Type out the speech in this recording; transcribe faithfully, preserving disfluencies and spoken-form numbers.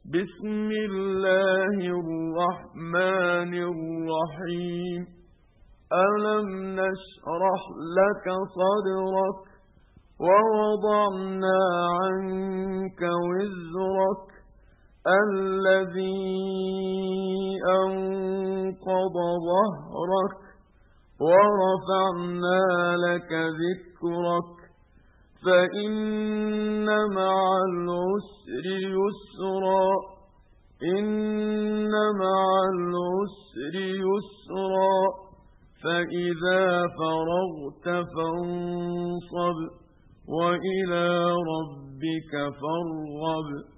بسم الله الرحمن الرحيم ألم نشرح لك صدرك ووضعنا عنك وزرك الذي أنقض ظهرك ورفعنا لك ذكرك فإن مع العسر يسرا إن مع العسر يسرا فإذا فرغت فانصب وإلى ربك فارغب.